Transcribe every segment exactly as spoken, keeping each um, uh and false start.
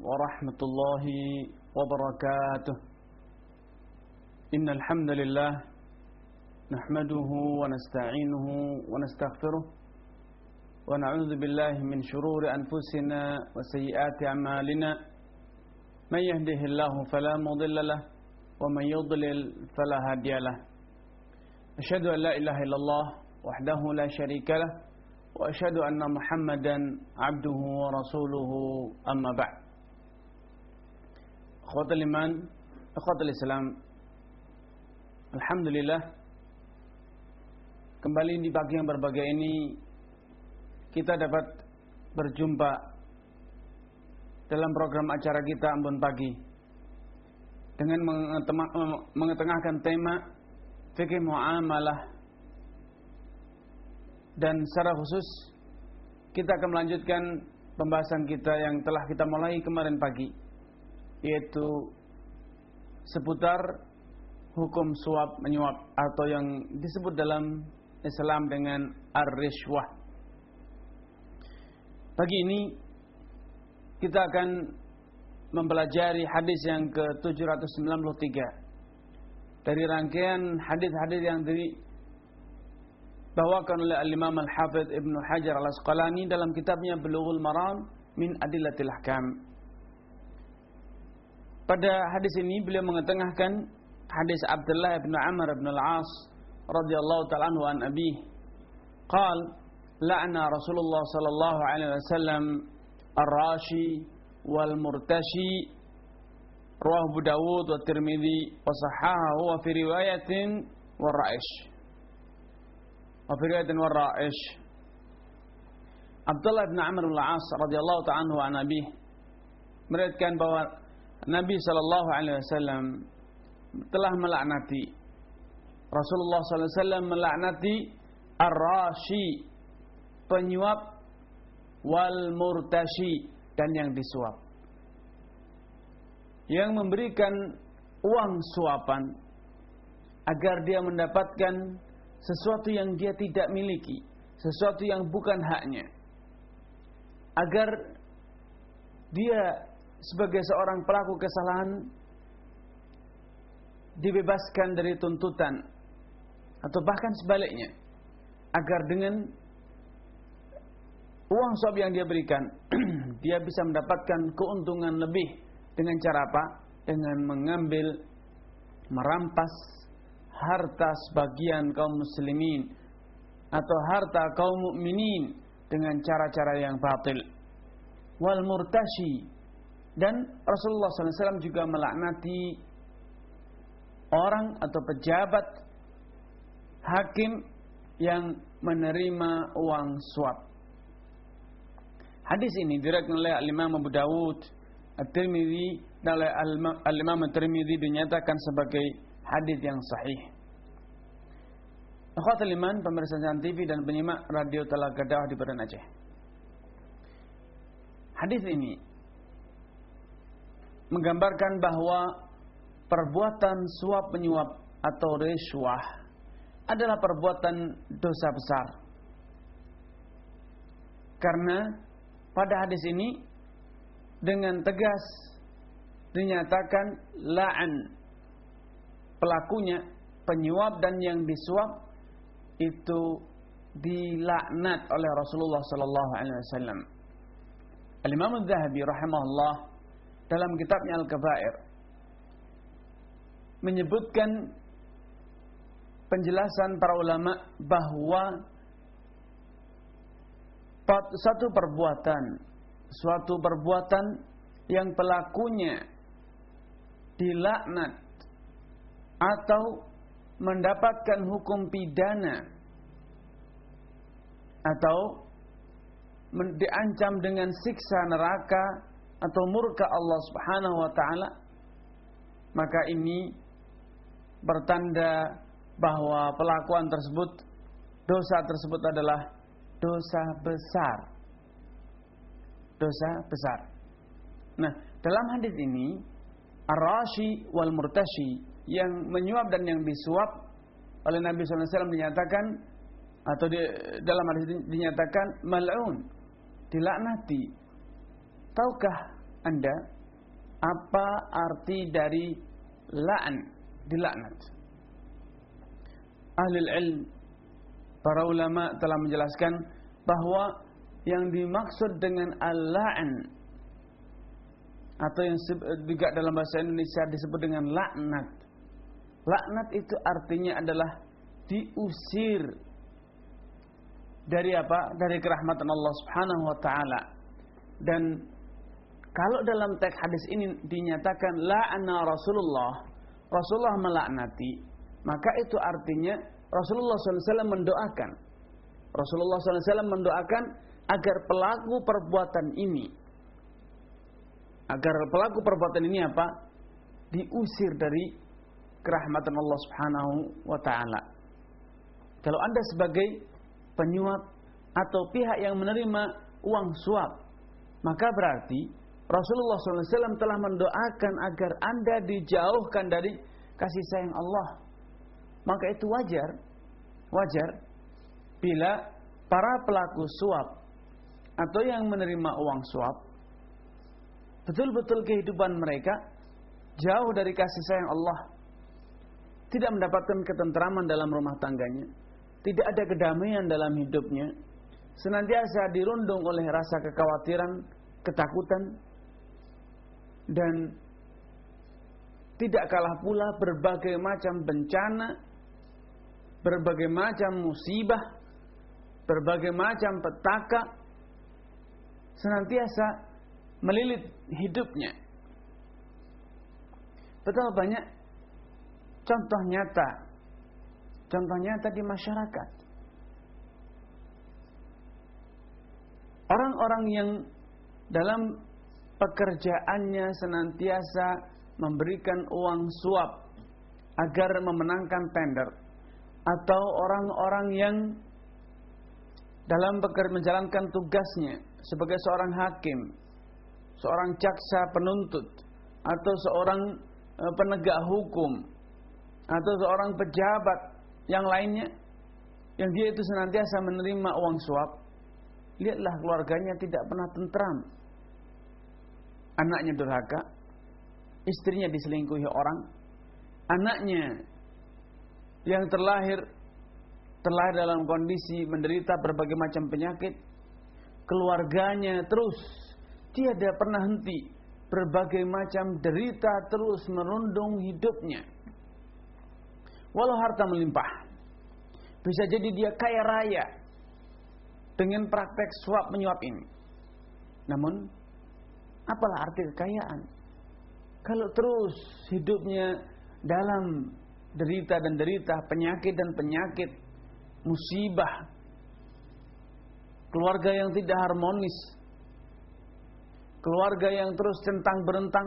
warahmatullahi wabarakatuh. Innal hamdalillah nahmaduhu wa nasta'inuhu wa nastaghfiruh wa na'udzu billahi min shururi anfusina wa sayyiati a'malina. May yahdihillahu fala mudilla lahu wa man yudlil fala hadiya lahu. Asyhadu an la ilaha illallah wahdahu la syarika lahu wa asyhadu anna Muhammadan abduhu wa rasuluhu amma ba'd. Akhwatul iman, akhwatul Islam, alhamdulillah kembali di pagi yang berbahagia ini kita dapat berjumpa dalam program acara kita Ambon Pagi dengan mengetengahkan tema fikih muamalah. Dan secara khusus kita akan melanjutkan pembahasan kita yang telah kita mulai kemarin pagi, yaitu seputar hukum suap menyuap atau yang disebut dalam Islam dengan ar-rishwah. Pagi ini kita akan mempelajari hadis yang ke tujuh ratus sembilan puluh tiga dari rangkaian hadis-hadis yang di bawakan oleh Al-Imam Al-Hafidh Ibnu Hajar Al-Asqalani dalam kitabnya Bulughul Maram min Adillatil Ahkam. Pada hadis ini beliau mengetengahkan hadis Abdullah bin Amr bin Al-As radhiyallahu ta'ala anhu an abih qal la'na Rasulullah sallallahu alaihi wasallam ar-rashi wal murtashi rawahu Abu Dawud wa Tirmidzi wa sahahahu wa fi riwayatin war-ra'ish. Wafiriyatin warra'ish. Abdullah bin Amr bin Al-As radhiyallahu ta'ala anhu an Nabi meriwayatkan bahwa Nabi sallallahu alaihi wasallam telah melaknati, Rasulullah sallallahu alaihi wasallam melaknati ar-rashi, penyuap, wal murtashi, dan yang disuap, yang memberikan uang suapan agar dia mendapatkan sesuatu yang dia tidak miliki, sesuatu yang bukan haknya, agar dia sebagai seorang pelaku kesalahan dibebaskan dari tuntutan, atau bahkan sebaliknya, agar dengan uang suap yang dia berikan dia bisa mendapatkan keuntungan lebih. Dengan cara apa? Dengan mengambil, merampas harta sebagian kaum muslimin atau harta kaum mukminin dengan cara-cara yang batil. Wal murtashi, dan Rasulullah sallallahu alaihi wasallam juga melaknati orang atau pejabat hakim yang menerima uang suap. Hadis ini diriwayatkan oleh Al-Imam Abu Dawud, At-Tirmidzi, dan oleh Al-Imam At-Tirmidzi dinyatakan sebagai hadis yang sahih. Akhwatul iman, pemirsa T V dan penyimak radio Telaga Dakwah di Badan Aceh. Hadis ini menggambarkan bahwa perbuatan suap menyuap atau rishwah adalah perbuatan dosa besar. Karena pada hadis ini dengan tegas dinyatakan la'an, pelakunya, penyuap dan yang disuap itu dilaknat oleh Rasulullah sallallahu alaihi wasallam. Al-Imam Az-Zahabi rahimahullah dalam kitabnya Al-Kabair menyebutkan penjelasan para ulama bahwa satu perbuatan, suatu perbuatan yang pelakunya dilaknat atau mendapatkan hukum pidana atau diancam dengan siksa neraka atau murka Allah Subhanahu wa taala, maka ini bertanda bahwa pelakuan tersebut, dosa tersebut adalah dosa besar. Dosa besar. Nah, dalam hadis ini ar-rashi wal murtashi, yang menyuap dan yang disuap oleh Nabi sallallahu alaihi wasallam dinyatakan, atau di, dalam hadis ini dinyatakan mal'un, dilaknati. Tahukah Anda apa arti dari la'n, dilaknat. Ahli ilm, para ulama telah menjelaskan bahwa yang dimaksud dengan al-la'n atau yang juga dalam bahasa Indonesia disebut dengan laknat. Laknat itu artinya adalah diusir dari apa? Dari kerahmatan Allah Subhanahu wa taala. Dan kalau dalam teks hadis ini dinyatakan la'ana Rasulullah, Rasulullah melaknati, maka itu artinya Rasulullah shallallahu alaihi wasallam mendoakan. Rasulullah shallallahu alaihi wasallam mendoakan agar pelaku perbuatan ini, agar pelaku perbuatan ini apa? Diusir dari kerahmatan Allah Subhanahu wa taala. Kalau Anda sebagai penyuap atau pihak yang menerima uang suap, maka berarti Rasulullah shallallahu alaihi wasallam telah mendoakan agar Anda dijauhkan dari kasih sayang Allah. Maka itu wajar, wajar bila para pelaku suap atau yang menerima uang suap betul-betul kehidupan mereka jauh dari kasih sayang Allah, tidak mendapatkan ketentraman dalam rumah tangganya, tidak ada kedamaian dalam hidupnya, senantiasa dirundung oleh rasa kekhawatiran, ketakutan, dan tidak kalah pula berbagai macam bencana, berbagai macam musibah, berbagai macam petaka senantiasa melilit hidupnya. Betapa banyak contoh nyata, contoh nyata di masyarakat. Orang-orang yang dalam pekerjaannya senantiasa memberikan uang suap agar memenangkan tender, atau orang-orang yang dalam bekerja menjalankan tugasnya sebagai seorang hakim, seorang jaksa penuntut, atau seorang penegak hukum, atau seorang pejabat yang lainnya, yang dia itu senantiasa menerima uang suap, lihatlah keluarganya tidak pernah tentram. Anaknya durhaka, istrinya diselingkuhi orang, anaknya yang terlahir terlahir dalam kondisi menderita berbagai macam penyakit, keluarganya terus tiada pernah henti, berbagai macam derita terus merundung hidupnya. Walau harta melimpah, bisa jadi dia kaya raya dengan praktek suap menyuap ini. Namun apalah arti kekayaan kalau terus hidupnya dalam derita dan derita, penyakit dan penyakit, musibah, keluarga yang tidak harmonis, keluarga yang terus centang berentang,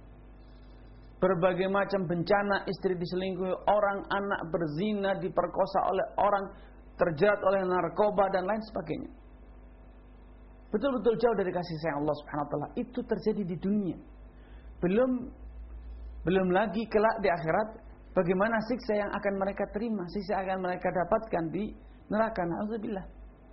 berbagai macam bencana, istri diselingkuhi orang, anak berzina, diperkosa oleh orang, terjerat oleh narkoba dan lain sebagainya. Betul-betul jauh dari kasih sayang Allah Subhanahu wa taala. Itu terjadi di dunia. Belum belum lagi kelak di akhirat, bagaimana siksa yang akan mereka terima, siksa yang akan mereka dapatkan di neraka. Na'udzubillah.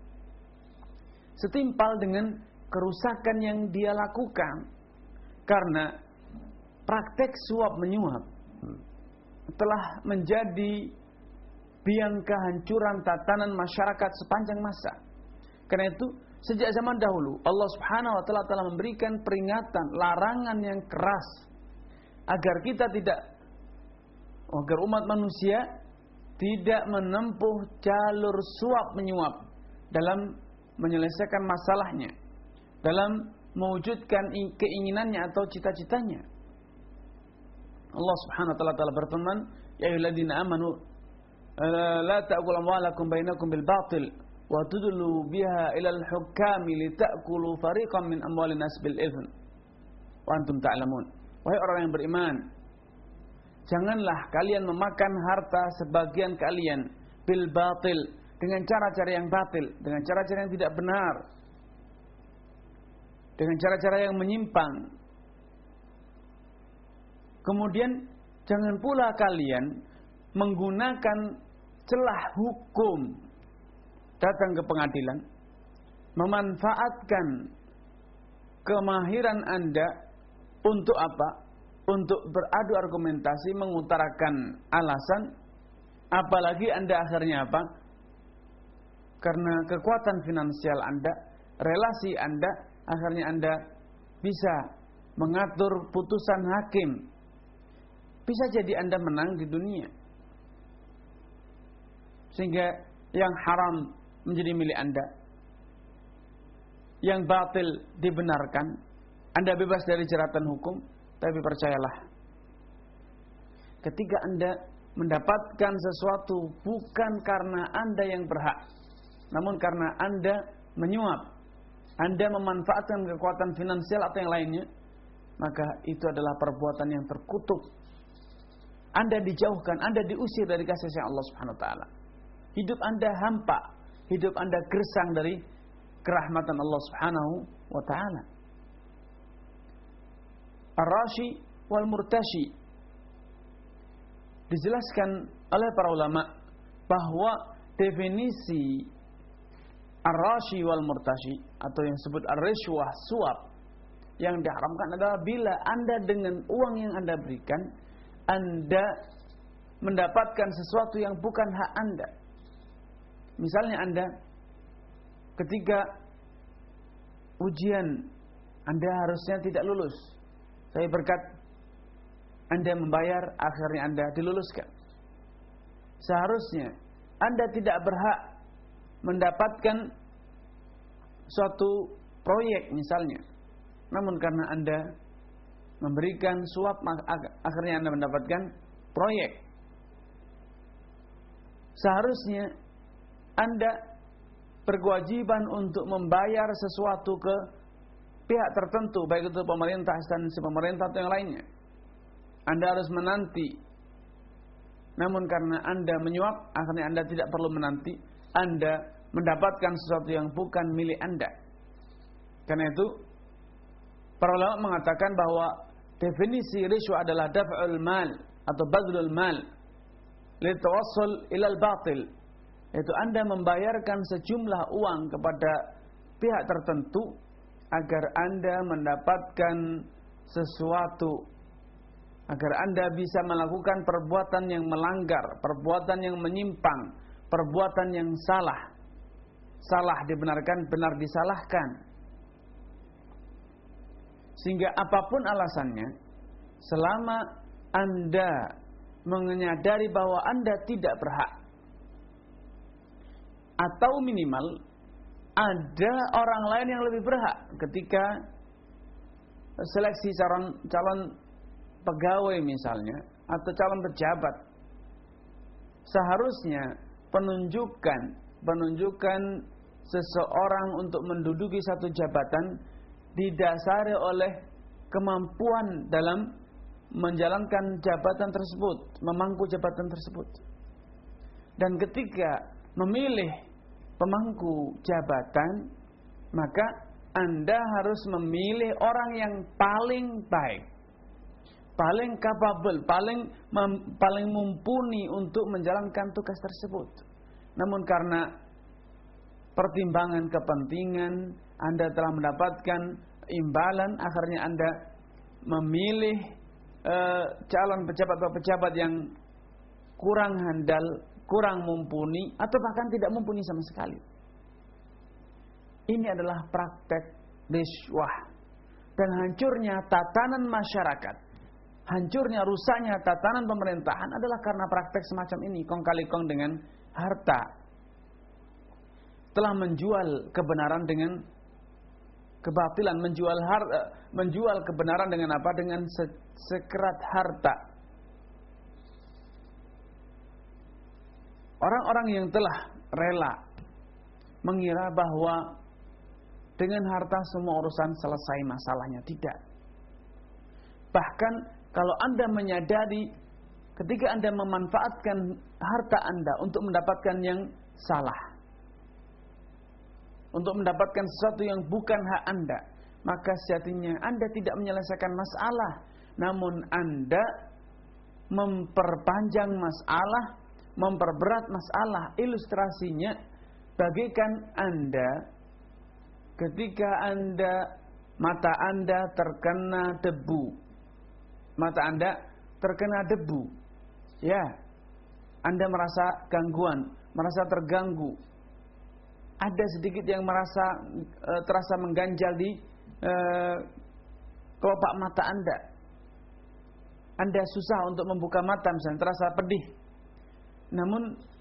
Setimpal dengan kerusakan yang dia lakukan karena praktek suap menyuap telah menjadi biang kehancuran tatanan masyarakat sepanjang masa. Karena itu sejak zaman dahulu Allah Subhanahu wa taala telah memberikan peringatan, larangan yang keras agar kita tidak, agar umat manusia tidak menempuh jalur suap menyuap dalam menyelesaikan masalahnya, dalam mewujudkan keinginannya atau cita-citanya. Allah Subhanahu wa taala telah berfirman, ya ayyuhalladzina amanu la ta'kulu amwalakum bainakum bil batil wa tudlu biha ila al hukami litakulu fariqan min amwalin nas bil itsm wa antum ta'lamun. Wahai orang yang beriman, janganlah kalian memakan harta sebagian kalian bil batil, dengan cara-cara yang batil, dengan cara-cara yang tidak benar, dengan cara-cara yang menyimpang. Kemudian jangan pula kalian menggunakan celah hukum datang ke pengadilan, memanfaatkan kemahiran Anda Untuk apa? Untuk beradu argumentasi, mengutarakan alasan, apalagi Anda akhirnya apa? Karena kekuatan finansial Anda, relasi Anda, akhirnya Anda bisa mengatur putusan hakim. Bisa jadi Anda menang di dunia. Sehingga yang haram menjadi milik Anda, yang batil dibenarkan, Anda bebas dari jeratan hukum. Tapi percayalah, ketika Anda mendapatkan sesuatu bukan karena Anda yang berhak, namun karena Anda menyuap, Anda memanfaatkan kekuatan finansial atau yang lainnya, maka itu adalah perbuatan yang terkutuk. Anda dijauhkan, Anda diusir dari kasih sayang Allah Subhanahu wa taala. Hidup Anda hampa, hidup Anda gersang dari kerahmatan Allah Subhanahu wa taala. Ar-rashi wal murtashi, dijelaskan oleh para ulama bahwa definisi ar-rashi wal murtashi atau yang disebut ar-rishwah, suap, yang diharamkan adalah bila Anda dengan uang yang Anda berikan, Anda mendapatkan sesuatu yang bukan hak Anda. Misalnya Anda ketika ujian Anda harusnya tidak lulus, tapi berkat Anda membayar, akhirnya Anda diluluskan. Seharusnya Anda tidak berhak mendapatkan suatu proyek misalnya, namun karena Anda memberikan suap, akhirnya Anda mendapatkan proyek. Seharusnya Anda berkewajiban untuk membayar sesuatu ke pihak tertentu, baik itu pemerintah, instansi pemerintah atau yang lainnya. Anda harus menanti. Namun karena Anda menyuap, akhirnya Anda tidak perlu menanti. Anda mendapatkan sesuatu yang bukan milik Anda. Karena itu, para ulama mengatakan bahwa definisi rishwa adalah daf'ul mal atau badlul mal litawassul ilal batil. Yaitu Anda membayarkan sejumlah uang kepada pihak tertentu agar Anda mendapatkan sesuatu, agar Anda bisa melakukan perbuatan yang melanggar, perbuatan yang menyimpang, perbuatan yang salah. Salah dibenarkan, benar disalahkan. Sehingga apapun alasannya, selama Anda menyadari bahwa Anda tidak berhak, atau minimal ada orang lain yang lebih berhak ketika seleksi calon calon pegawai misalnya atau calon pejabat, seharusnya penunjukan penunjukan seseorang untuk menduduki satu jabatan didasari oleh kemampuan dalam menjalankan jabatan tersebut, memangku jabatan tersebut. Dan ketika memilih pemangku jabatan, maka Anda harus memilih orang yang paling baik, paling capable, paling mem, paling mumpuni untuk menjalankan tugas tersebut. Namun karena pertimbangan kepentingan, Anda telah mendapatkan imbalan, akhirnya Anda memilih uh, calon pejabat atau pejabat yang kurang handal, kurang mumpuni, atau bahkan tidak mumpuni sama sekali. Ini adalah praktek rishwah. Dan hancurnya tatanan masyarakat, hancurnya, rusaknya tatanan pemerintahan adalah karena praktek semacam ini, kong kali kong dengan harta. Telah menjual kebenaran dengan kebatilan, menjual harta, menjual kebenaran dengan apa? Dengan sekerat harta. Orang-orang yang telah rela mengira bahwa dengan harta semua urusan selesai masalahnya. Tidak. Bahkan kalau Anda menyadari ketika Anda memanfaatkan harta Anda untuk mendapatkan yang salah, untuk mendapatkan sesuatu yang bukan hak Anda, maka sejatinya Anda tidak menyelesaikan masalah, namun Anda memperpanjang masalah, memperberat masalah. Ilustrasinya bagaikan Anda ketika Anda mata Anda terkena debu. Mata Anda terkena debu. Ya. Anda merasa gangguan, merasa terganggu. Ada sedikit yang merasa e, terasa mengganjal di e, kelopak mata Anda. Anda susah untuk membuka mata misalnya, terasa pedih. Namun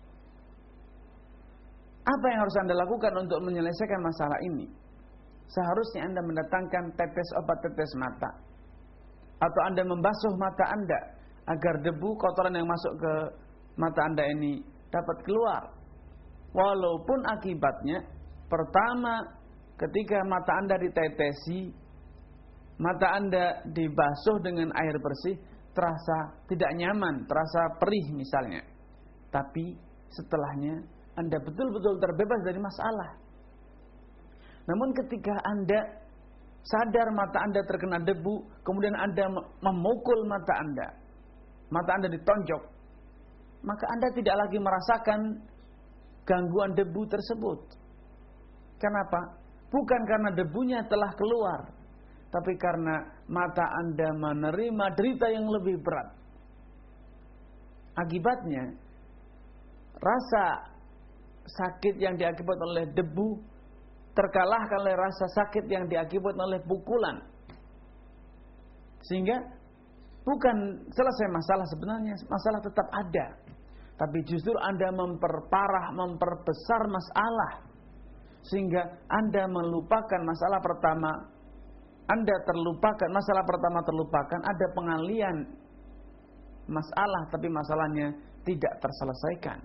apa yang harus Anda lakukan untuk menyelesaikan masalah ini? Seharusnya Anda mendatangkan tetes obat tetes mata. Atau Anda membasuh mata Anda agar debu kotoran yang masuk ke mata Anda ini dapat keluar. Walaupun akibatnya pertama ketika mata Anda ditetesi, mata Anda dibasuh dengan air bersih, terasa tidak nyaman, terasa perih misalnya. Tapi setelahnya Anda betul-betul terbebas dari masalah. Namun ketika Anda sadar mata Anda terkena debu, kemudian Anda memukul mata Anda, mata Anda ditonjok, maka Anda tidak lagi merasakan gangguan debu tersebut. Kenapa? Bukan karena debunya telah keluar, tapi karena mata Anda menerima derita yang lebih berat. Akibatnya, rasa sakit yang diakibatkan oleh debu terkalahkan oleh rasa sakit yang diakibatkan oleh pukulan. Sehingga bukan selesai masalah sebenarnya, masalah tetap ada. Tapi justru Anda memperparah, memperbesar masalah. Sehingga Anda melupakan masalah pertama. Anda terlupakan, masalah pertama terlupakan. Ada pengalian masalah, tapi masalahnya tidak terselesaikan.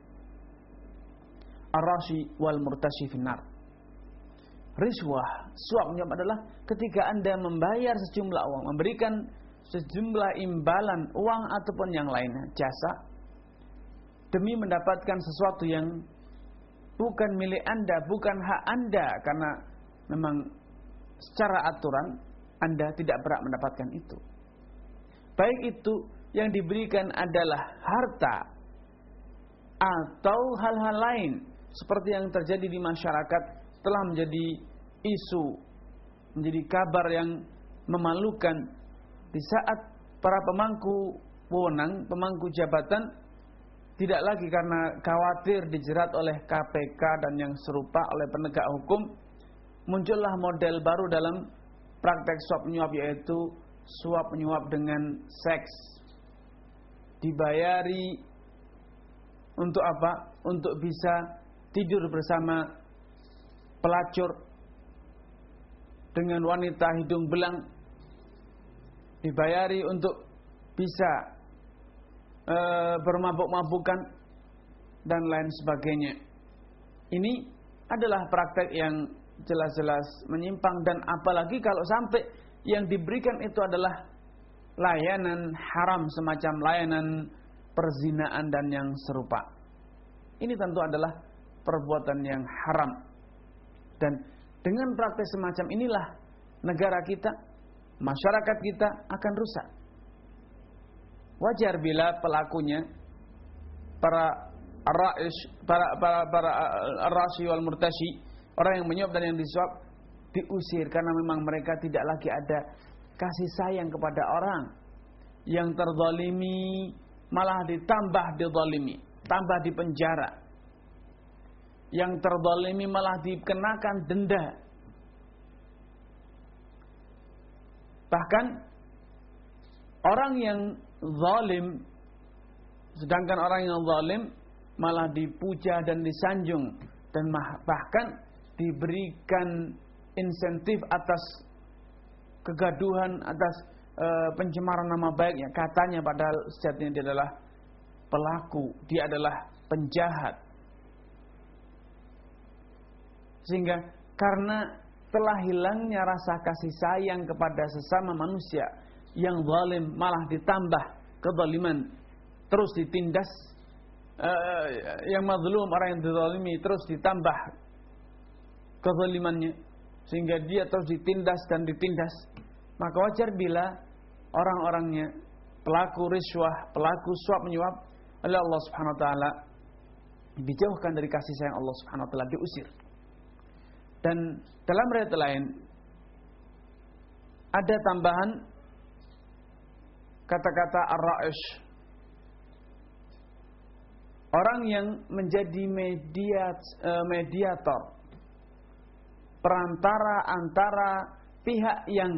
Ar-rashi wal murtashi finnar. Riswah, suap menyuap adalah ketika Anda membayar sejumlah uang, memberikan sejumlah imbalan uang ataupun yang lainnya, jasa, demi mendapatkan sesuatu yang bukan milik Anda, bukan hak Anda, karena memang secara aturan Anda tidak berhak mendapatkan itu. Baik itu yang diberikan adalah harta atau hal-hal lain seperti yang terjadi di masyarakat, telah menjadi isu, menjadi kabar yang memalukan di saat para pemangku wewenang, pemangku jabatan tidak lagi karena khawatir dijerat oleh K P K dan yang serupa oleh penegak hukum, muncullah model baru dalam praktek suap menyuap, yaitu suap menyuap dengan seks. Dibayari untuk apa? Untuk bisa tidur bersama pelacur dengan wanita hidung belang. Dibayari untuk bisa e, bermabuk-mabukan dan lain sebagainya. Ini adalah praktek yang jelas-jelas menyimpang, dan apalagi kalau sampai yang diberikan itu adalah layanan haram, semacam layanan perzinaan dan yang serupa. Ini tentu adalah perbuatan yang haram. Dan dengan praktek semacam inilah negara kita, masyarakat kita akan rusak. Wajar bila pelakunya, para ar-ra'ish, para para para ar-rashi wal murtashi, orang yang menyuap dan yang disuap, diusir karena memang mereka tidak lagi ada kasih sayang kepada orang. Yang terzalimi malah ditambah dizalimi, tambah di penjara. Yang terzalimi malah dikenakan denda. Bahkan orang yang zalim, sedangkan orang yang zalim malah dipuja dan disanjung, dan bahkan diberikan insentif atas kegaduhan, atas e, pencemaran nama baiknya. Katanya padahal sejatinya dia adalah pelaku, dia adalah penjahat. Sehingga karena telah hilangnya rasa kasih sayang kepada sesama manusia, yang zalim malah ditambah kezaliman, terus ditindas. E, yang mazlum, orang yang dizalimi, terus ditambah kezalimannya, sehingga dia terus ditindas dan ditindas. Maka wajar bila orang-orangnya, pelaku riswah, pelaku suap menyuap, oleh Allah Subhanahu wa taala dijauhkan dari kasih sayang Allah Subhanahu wa taala, diusir. Dan dalam riwayat lain, ada tambahan kata-kata ar-ra'ish. Orang yang menjadi mediat, mediator, perantara antara pihak yang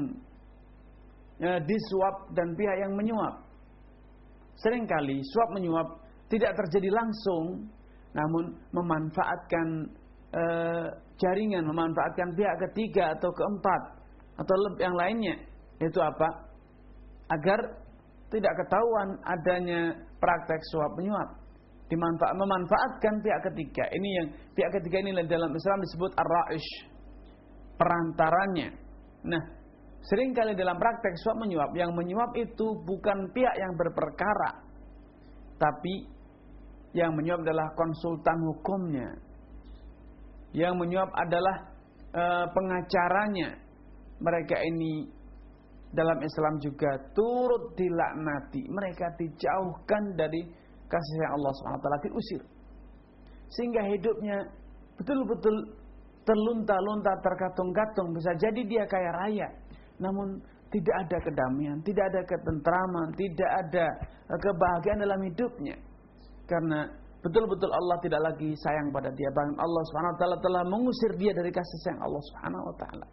disuap dan pihak yang menyuap. Seringkali suap menyuap tidak terjadi langsung, namun memanfaatkan e, jaringan, memanfaatkan pihak ketiga atau keempat atau yang lainnya. Itu apa? Agar tidak ketahuan adanya praktek suap menyuap. Dimanfaat, memanfaatkan pihak ketiga. Ini yang pihak ketiga ini dalam Islam disebut ar-ra'ish, perantaranya. Nah, seringkali dalam praktek suap menyuap, yang menyuap itu bukan pihak yang berperkara, tapi yang menyuap adalah konsultan hukumnya. Yang menyuap adalah e, pengacaranya. Mereka ini dalam Islam juga turut dilaknati. Mereka dijauhkan dari kasih sayang Allah subhanahu wa taala, diusir. Sehingga hidupnya betul-betul terlunta-lunta, terkatung-katung. Bisa jadi dia kaya raya, namun tidak ada kedamaian, tidak ada ketentraman, tidak ada kebahagiaan dalam hidupnya. Karena betul-betul Allah tidak lagi sayang pada dia. Bahkan Allah subhanahu wa taala telah mengusir dia dari kasih sayang Allah subhanahu wa taala.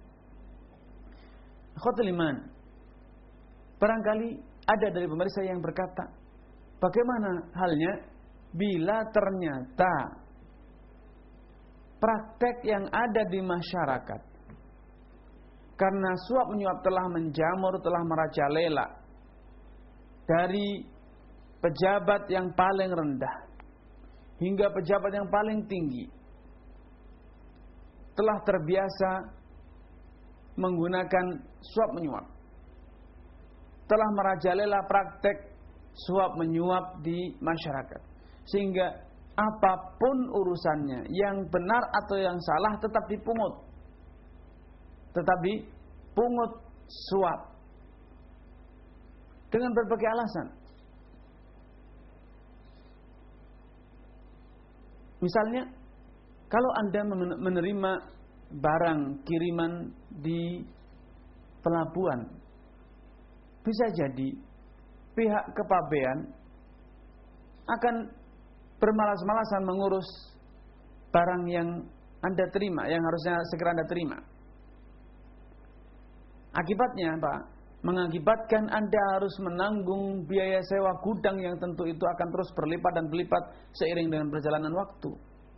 Ikhwatul iman, barangkali ada dari pemirsa yang berkata, bagaimana halnya bila ternyata praktek yang ada di masyarakat karena suap menyuap telah menjamur, telah merajalela dari pejabat yang paling rendah hingga pejabat yang paling tinggi, telah terbiasa menggunakan suap menyuap, telah merajalela praktek suap menyuap di masyarakat, sehingga apapun urusannya, yang benar atau yang salah tetap dipungut, tetap dipungut suap dengan berbagai alasan. Misalnya, kalau Anda menerima barang kiriman di pelabuhan, bisa jadi pihak kepabean akan bermalas-malasan mengurus barang yang Anda terima, yang harusnya segera Anda terima. Akibatnya apa? Mengakibatkan Anda harus menanggung biaya sewa gudang yang tentu itu akan terus berlipat dan berlipat seiring dengan perjalanan waktu.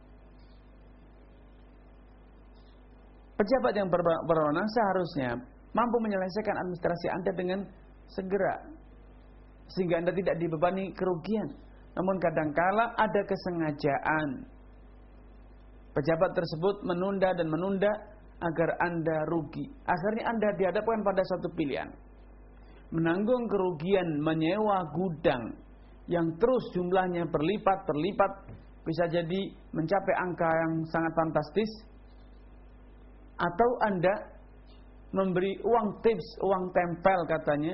Pejabat yang berwenang seharusnya mampu menyelesaikan administrasi Anda dengan segera, sehingga Anda tidak dibebani kerugian. Namun kadangkala ada kesengajaan pejabat tersebut menunda dan menunda agar Anda rugi. Akhirnya Anda dihadapkan pada suatu pilihan: menanggung kerugian menyewa gudang yang terus jumlahnya berlipat-berlipat, bisa jadi mencapai angka yang sangat fantastis, atau Anda memberi uang tips, uang tempel katanya,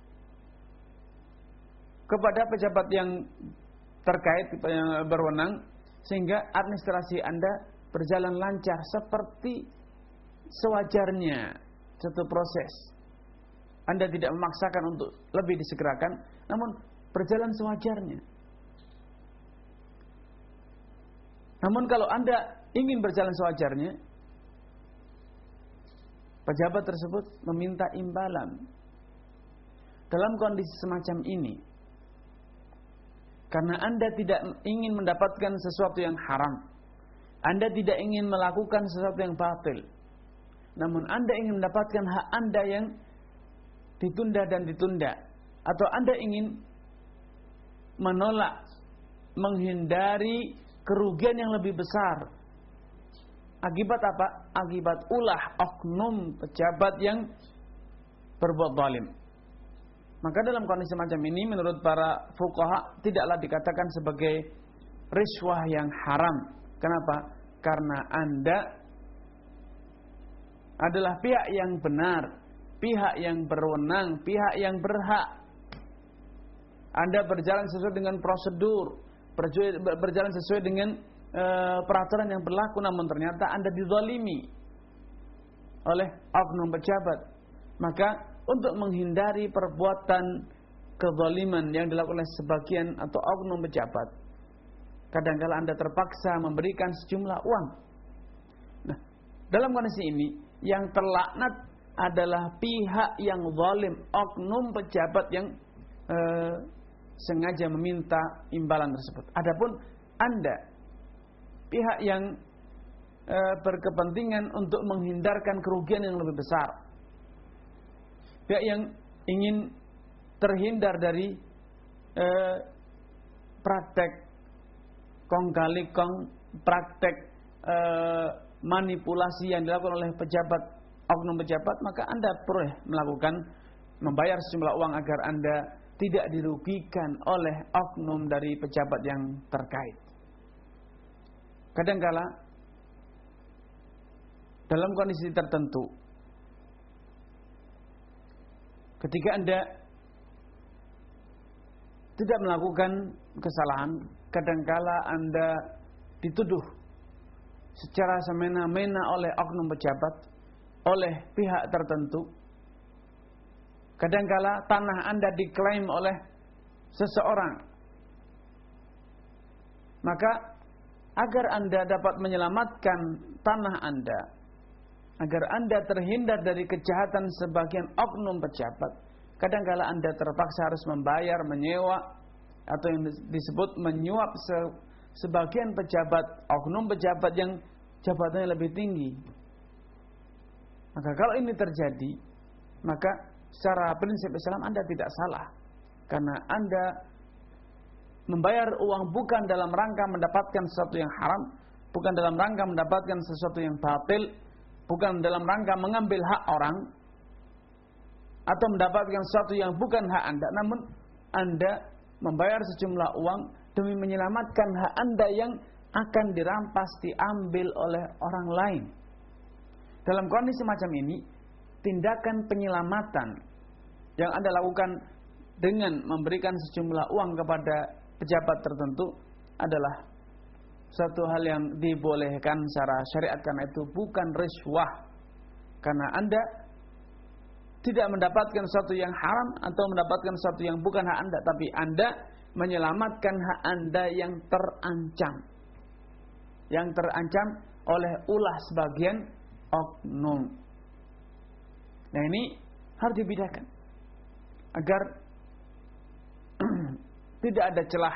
kepada pejabat yang terkait, yang berwenang, sehingga administrasi Anda berjalan lancar seperti sewajarnya satu proses. Anda tidak memaksakan untuk lebih disegerakan, namun berjalan sewajarnya. Namun kalau Anda ingin berjalan sewajarnya, pejabat tersebut meminta imbalan. Dalam kondisi semacam ini, karena Anda tidak ingin mendapatkan sesuatu yang haram, Anda tidak ingin melakukan sesuatu yang batil, namun Anda ingin mendapatkan hak Anda yang ditunda dan ditunda, atau Anda ingin menolak, menghindari kerugian yang lebih besar. Akibat apa? Akibat ulah oknum pejabat yang berbuat zalim. Maka dalam kondisi macam ini, menurut para fuqaha, tidaklah dikatakan sebagai riswah yang haram. Kenapa? Karena Anda adalah pihak yang benar, pihak yang berwenang, pihak yang berhak. Anda berjalan sesuai dengan prosedur, berjalan sesuai dengan e, peraturan yang berlaku, namun ternyata Anda dizalimi oleh oknum pejabat. Maka untuk menghindari perbuatan kezaliman yang dilakukan oleh sebagian atau oknum pejabat, kadang-kala Anda terpaksa memberikan sejumlah uang. Nah, dalam kondisi ini yang terlaknat adalah pihak yang zalim, oknum pejabat yang eh, sengaja meminta imbalan tersebut. Adapun Anda, pihak yang eh, berkepentingan untuk menghindarkan kerugian yang lebih besar, pihak yang ingin terhindar dari eh, praktek kong kali kong, praktek eh, manipulasi yang dilakukan oleh pejabat, oknum pejabat, maka Anda perlu melakukan membayar sejumlah uang agar Anda tidak dirugikan oleh oknum dari pejabat yang terkait. Kadangkala dalam kondisi tertentu, ketika Anda tidak melakukan kesalahan, kadangkala Anda dituduh secara semena-mena oleh oknum pejabat, oleh pihak tertentu. Kadangkala tanah Anda diklaim oleh seseorang. Maka agar Anda dapat menyelamatkan tanah Anda, agar Anda terhindar dari kejahatan sebagian oknum pejabat, kadangkala Anda terpaksa harus membayar, menyewa, atau yang disebut menyuap se sebagian pejabat, oknum pejabat yang jabatannya lebih tinggi. Maka kalau ini terjadi, maka secara prinsip Islam Anda tidak salah, karena Anda membayar uang bukan dalam rangka mendapatkan sesuatu yang haram, bukan dalam rangka mendapatkan sesuatu yang batil, bukan dalam rangka mengambil hak orang atau mendapatkan sesuatu yang bukan hak Anda, namun Anda membayar sejumlah uang demi menyelamatkan hak Anda yang akan dirampas, diambil oleh orang lain. Dalam kondisi macam ini, tindakan penyelamatan yang Anda lakukan dengan memberikan sejumlah uang kepada pejabat tertentu adalah satu hal yang dibolehkan secara syariat, karena itu bukan riswah. Karena Anda tidak mendapatkan sesuatu yang haram atau mendapatkan sesuatu yang bukan hak Anda, tapi Anda menyelamatkan hak Anda yang terancam. Yang terancam oleh ulah sebagian oknum. Nah, ini harus dibedakan agar tidak ada celah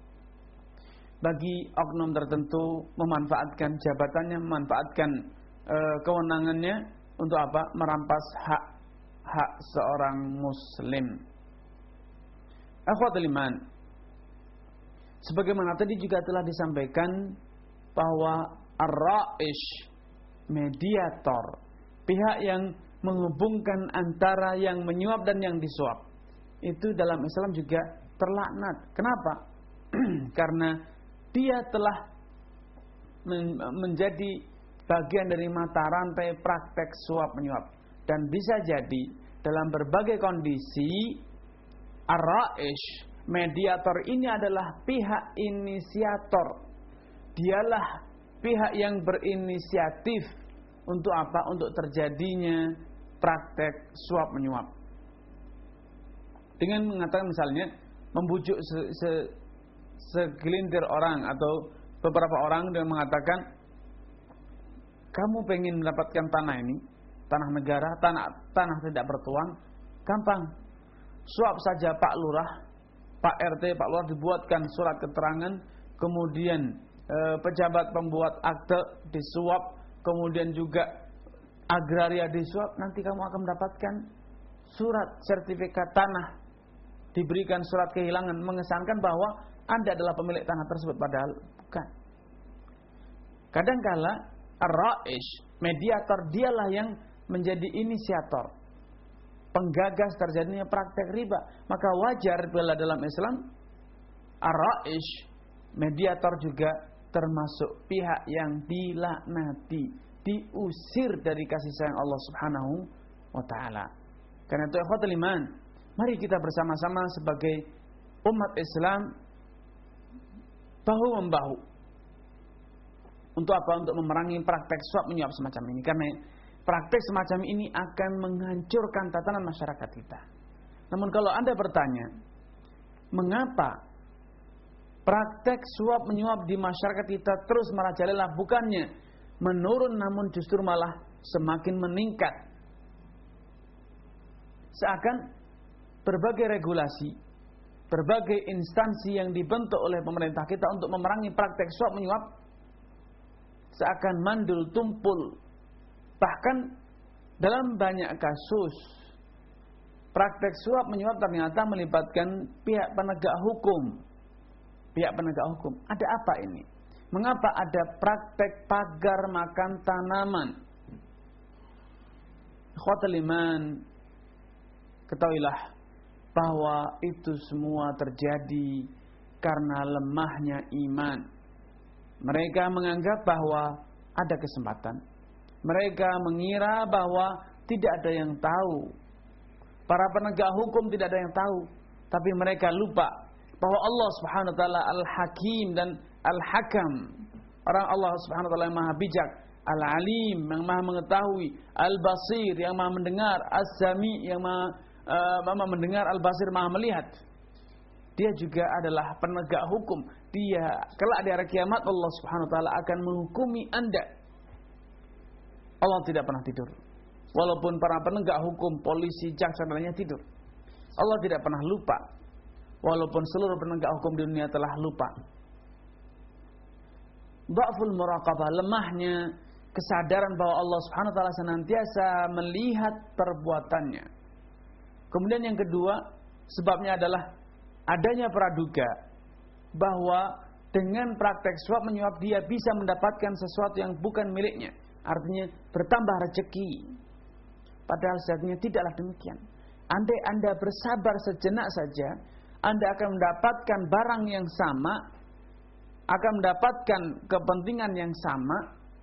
bagi oknum tertentu memanfaatkan jabatannya, memanfaatkan e, kewenangannya untuk apa? Merampas hak hak seorang muslim. Akhwatul iman, sebagaimana tadi juga telah disampaikan bahwa ar-ra'ish, mediator, pihak yang menghubungkan antara yang menyuap dan yang disuap, itu dalam Islam juga terlaknat. Kenapa? Karena dia telah men menjadi bagian dari mata rantai praktek suap menyuap. Dan bisa jadi dalam berbagai kondisi, ar-ra'ish, mediator ini adalah pihak inisiator. Dialah pihak yang berinisiatif untuk apa? Untuk terjadinya praktek suap menyuap. Dengan mengatakan misalnya membujuk se se segelintir orang atau beberapa orang dengan mengatakan, kamu pengen mendapatkan tanah ini, tanah negara, tanah tanah tidak bertuan, gampang. Suap saja Pak Lurah, Pak R T, Pak Lurah, dibuatkan surat keterangan, kemudian e, pejabat pembuat akte disuap, kemudian juga agraria disuap, nanti kamu akan mendapatkan surat sertifikat tanah, diberikan surat kehilangan mengesankan bahwa Anda adalah pemilik tanah tersebut, padahal bukan. Kadangkala ar-ra'ish, mediator, dialah yang menjadi inisiator, penggagas terjadinya praktek riba. Maka wajar bila dalam Islam ar-ra'ish, mediator, juga termasuk pihak yang dilaknati, diusir dari kasih sayang Allah Subhanahu wa taala. Karena itu ikhwatul iman, mari kita bersama-sama sebagai umat Islam bahu membahu untuk apa? Untuk memerangi praktek suap menyuap semacam ini. Karena praktek semacam ini akan menghancurkan tatanan masyarakat kita. Namun kalau Anda bertanya, mengapa praktek suap menyuap di masyarakat kita terus merajalela, bukannya menurun namun justru malah semakin meningkat. Seakan berbagai regulasi, berbagai instansi yang dibentuk oleh pemerintah kita untuk memerangi praktek suap menyuap seakan mandul tumpul. Bahkan dalam banyak kasus praktek suap menyuap ternyata melibatkan pihak penegak hukum. Pihak penegak hukum. Ada apa ini? Mengapa ada praktek pagar makan tanaman? Ikhwatul iman, ketahuilah bahwa itu semua terjadi karena lemahnya iman. Mereka menganggap bahwa ada kesempatan. Mereka mengira bahwa tidak ada yang tahu. Para penegak hukum tidak ada yang tahu. Tapi mereka lupa bahwa Allah Subhanahu wa taala Al-Hakim dan Al-Hakam. Orang Allah Subhanahu wa taala yang Maha bijak, Al-Alim yang Maha mengetahui, Al-Basir yang Maha mendengar, As-Sami yang Maha, uh, Maha mendengar, Al-Basir Maha melihat. Dia juga adalah penegak hukum. Dia kelak di hari kiamat Allah Subhanahu wa taala akan menghukumi Anda. Allah tidak pernah tidur. Walaupun para penegak hukum, polisi, jaksa dan lainnya tidur, Allah tidak pernah lupa. Walaupun seluruh penegak hukum di dunia telah lupa. Dha'ful muraqabah, lemahnya kesadaran bahwa Allah Subhanahu wa taala senantiasa melihat perbuatannya. Kemudian yang kedua, sebabnya adalah adanya praduga bahwa dengan praktek suap menyuap dia bisa mendapatkan sesuatu yang bukan miliknya. Artinya bertambah rezeki. Padahal sejatinya tidaklah demikian. Andai Anda bersabar sejenak saja, Anda akan mendapatkan barang yang sama, akan mendapatkan kepentingan yang sama.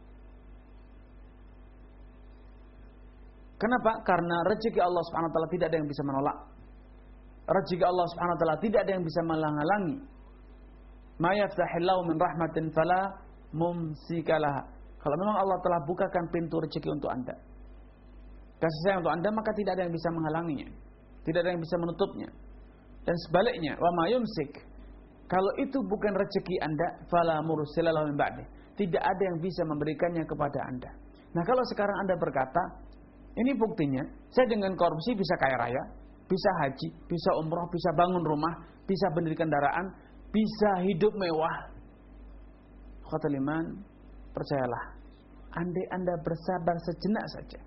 Kenapa? Karena rezeki Allah Subhanahu wa taala tidak ada yang bisa menolak. Rezeki Allah Subhanahu wa taala tidak ada yang bisa menghalangi. Ma yaftahillahu min rahmatin fala mumsikalah. Kalau memang Allah telah bukakan pintu rezeki untuk Anda, kasih sayang untuk Anda, maka tidak ada yang bisa menghalanginya. Tidak ada yang bisa menutupnya. Dan sebaliknya, wa ma yumsik, kalau itu bukan rezeki Anda, fala mursila lahu min ba'di. Tidak ada yang bisa memberikannya kepada Anda. Nah, kalau sekarang Anda berkata, ini buktinya, saya dengan korupsi bisa kaya raya, bisa haji, bisa umroh, bisa bangun rumah, bisa beli kendaraan, bisa hidup mewah. Khatul iman, percayalah, andai Anda bersabar sejenak saja,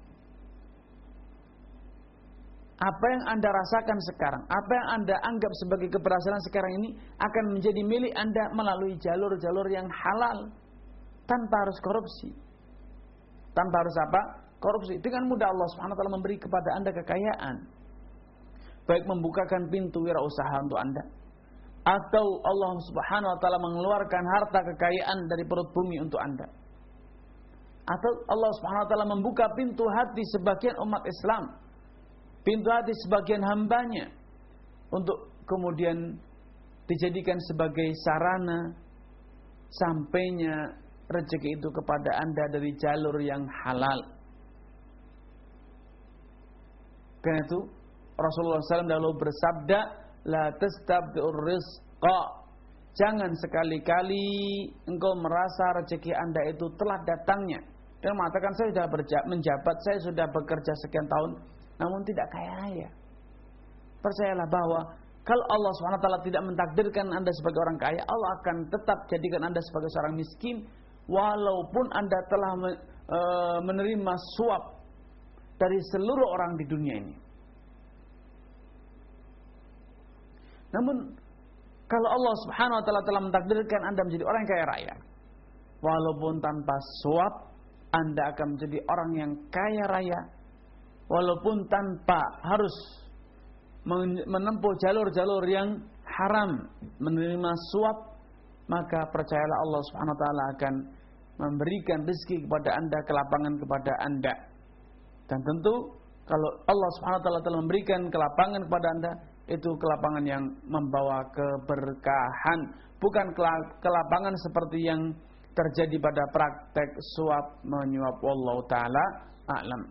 apa yang Anda rasakan sekarang, apa yang Anda anggap sebagai keberhasilan sekarang ini akan menjadi milik Anda melalui jalur-jalur yang halal, tanpa harus korupsi. Tanpa harus apa? Korupsi. Dengan mudah Allah Subhanahu wa taala memberi kepada Anda kekayaan. Baik membukakan pintu wirausaha untuk Anda, atau Allah Subhanahu wa taala mengeluarkan harta kekayaan dari perut bumi untuk Anda. Atau Allah Subhanahu wa taala membuka pintu hati sebagian umat Islam, pintu hati sebagian hambanya, untuk kemudian dijadikan sebagai sarana sampainya rezeki itu kepada Anda dari jalur yang halal. Karena itu Rasulullah shallallahu alaihi wasallam dahulu bersabda, la tastabdi'ur rizqa, jangan sekali-kali engkau merasa rezeki Anda itu telah datangnya. Dan mengatakan, saya sudah menjabat, saya sudah bekerja sekian tahun, namun tidak kaya raya. Percayalah bahwa kalau Allah subhanahu wa taala tidak mentakdirkan Anda sebagai orang kaya, Allah akan tetap jadikan Anda sebagai seorang miskin, walaupun Anda telah menerima suap dari seluruh orang di dunia ini. Namun kalau Allah Subhanahu wa taala telah mentakdirkan Anda menjadi orang kaya raya, walaupun tanpa suap, Anda akan menjadi orang yang kaya raya, walaupun tanpa harus menempuh jalur-jalur yang haram, menerima suap, maka percayalah Allah Subhanahu wa taala akan memberikan rezeki kepada Anda, kelapangan kepada Anda. Dan tentu kalau Allah Subhanahu wa taala telah memberikan kelapangan kepada Anda, itu kelapangan yang membawa keberkahan, bukan kelapangan seperti yang terjadi pada praktek suap menyuap. Wallahu taala a'lam.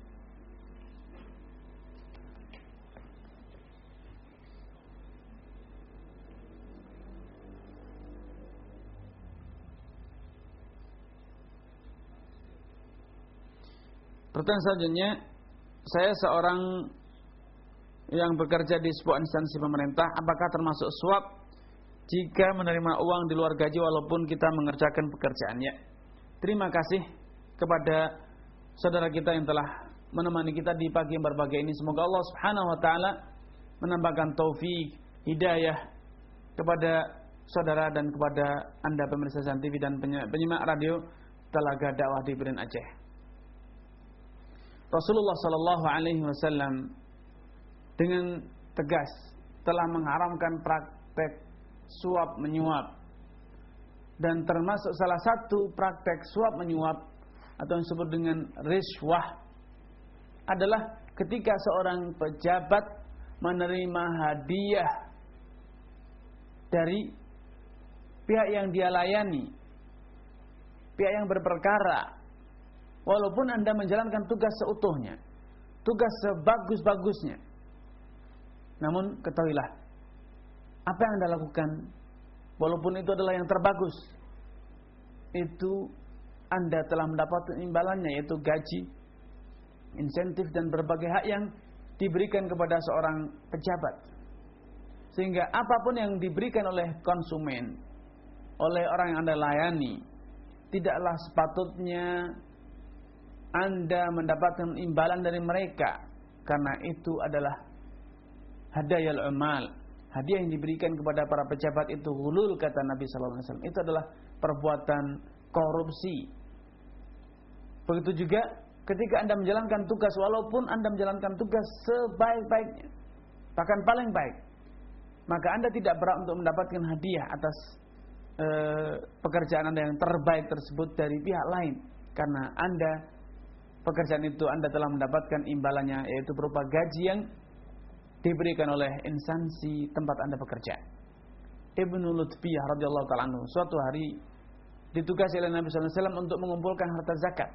Pertanyaan selanjutnya, saya seorang yang bekerja di sebuah instansi pemerintah, apakah termasuk suap jika menerima uang di luar gaji walaupun kita mengerjakan pekerjaannya? Terima kasih kepada saudara kita yang telah menemani kita di pagi yang berbahagia ini. Semoga Allah Subhanahu wa taala menambahkan taufik, hidayah kepada saudara dan kepada Anda pemirsa Zan T V dan penyimak radio Telaga Dakwah di Biren Aceh. Rasulullah sallallahu alaihi wasallam dengan tegas telah mengharamkan praktek suap menyuap, dan termasuk salah satu praktek suap menyuap atau yang disebut dengan riswah adalah ketika seorang pejabat menerima hadiah dari pihak yang dia layani, pihak yang berperkara, walaupun Anda menjalankan tugas seutuhnya, tugas sebagus-bagusnya, namun ketahuilah apa yang Anda lakukan, walaupun itu adalah yang terbagus, itu Anda telah mendapatkan imbalannya, yaitu gaji, insentif dan berbagai hak yang diberikan kepada seorang pejabat. Sehingga apapun yang diberikan oleh konsumen, oleh orang yang Anda layani, tidaklah sepatutnya Anda mendapatkan imbalan dari mereka, karena itu adalah hadayal amal, hadiah yang diberikan kepada para pejabat itu hulul, kata Nabi sallallahu alaihi wasallam. Itu adalah perbuatan korupsi. Begitu juga ketika Anda menjalankan tugas, walaupun Anda menjalankan tugas sebaik-baiknya, bahkan paling baik, maka Anda tidak berhak untuk mendapatkan hadiah atas e, pekerjaan Anda yang terbaik tersebut dari pihak lain, karena Anda, pekerjaan itu Anda telah mendapatkan imbalannya, yaitu berupa gaji yang diberikan oleh instansi tempat Anda bekerja. Ibnu Lutfiyah radhiyallahu ta'ala anhu suatu hari ditugasi oleh Nabi sallallahu alaihi wasallam untuk mengumpulkan harta zakat.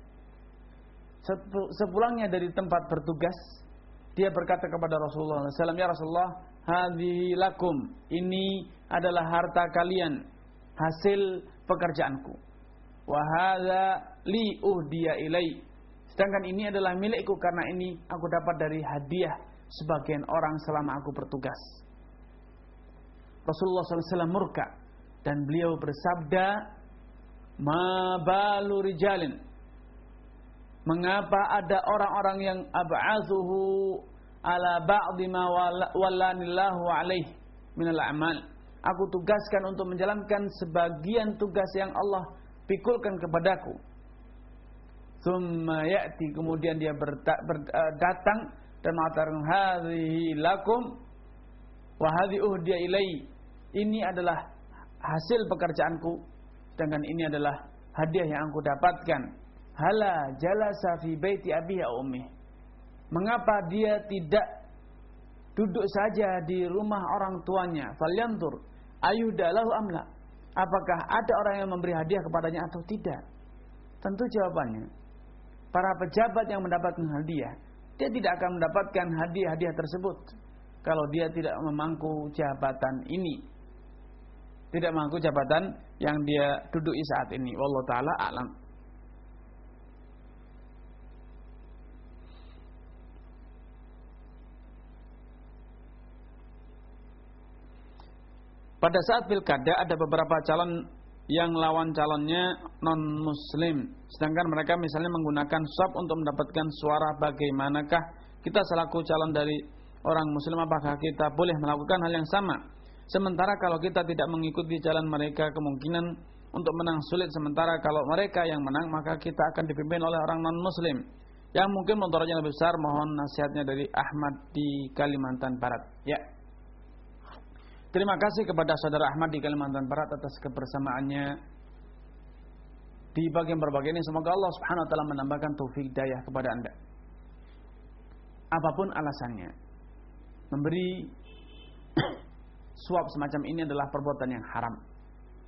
Sepulangnya dari tempat bertugas, dia berkata kepada Rasulullah sallallahu alaihi wasallam, "Ya Rasulullah, hadhihi lakum, ini adalah harta kalian, hasil pekerjaanku. Wa hadza li uhdiya ilai, sedangkan ini adalah milikku karena ini aku dapat dari hadiah sebagian orang selama aku bertugas." Rasulullah sallallahu alaihi wasallam murka dan beliau bersabda, "Ma balu rijalin, mengapa ada orang-orang yang ab'athuhu ala ba'di ma wallanillahu alaihi minal a'mal, aku tugaskan untuk menjalankan sebagian tugas yang Allah pikulkan kepadaku. Tsumma ya'ti, kemudian dia berta- ber- uh, datang dan mengatakan, hadhihi lakum wa hadhi uhdiya ilai, ini adalah hasil pekerjaanku, sedangkan ini adalah hadiah yang aku dapatkan. Hala jalasa fi baiti abihi wa ummi, mengapa dia tidak duduk saja di rumah orang tuanya? Falyantur ayuda lahu amla, apakah ada orang yang memberi hadiah kepadanya atau tidak? Tentu jawabannya, para pejabat yang mendapatkan hadiah, dia tidak akan mendapatkan hadiah-hadiah tersebut kalau dia tidak memangku jabatan ini, tidak memangku jabatan yang dia duduki saat ini. Wallahu taala a'lam. Pada saat pilkada ada beberapa calon yang lawan calonnya non-muslim, sedangkan mereka misalnya menggunakan suap untuk mendapatkan suara. Bagaimanakah kita selaku calon dari orang muslim, apakah kita boleh melakukan hal yang sama? Sementara kalau kita tidak mengikuti jalan mereka, kemungkinan untuk menang sulit. Sementara kalau mereka yang menang, maka kita akan dipimpin oleh orang non-muslim yang mungkin motornya lebih besar. Mohon nasihatnya dari Ahmad di Kalimantan Barat. Ya, terima kasih kepada saudara Ahmad di Kalimantan Barat atas kebersamaannya di bagian berbagai ini. Semoga Allah Subhanahu wa taala menambahkan taufik hidayah kepada Anda. Apapun alasannya, memberi suap semacam ini adalah perbuatan yang haram.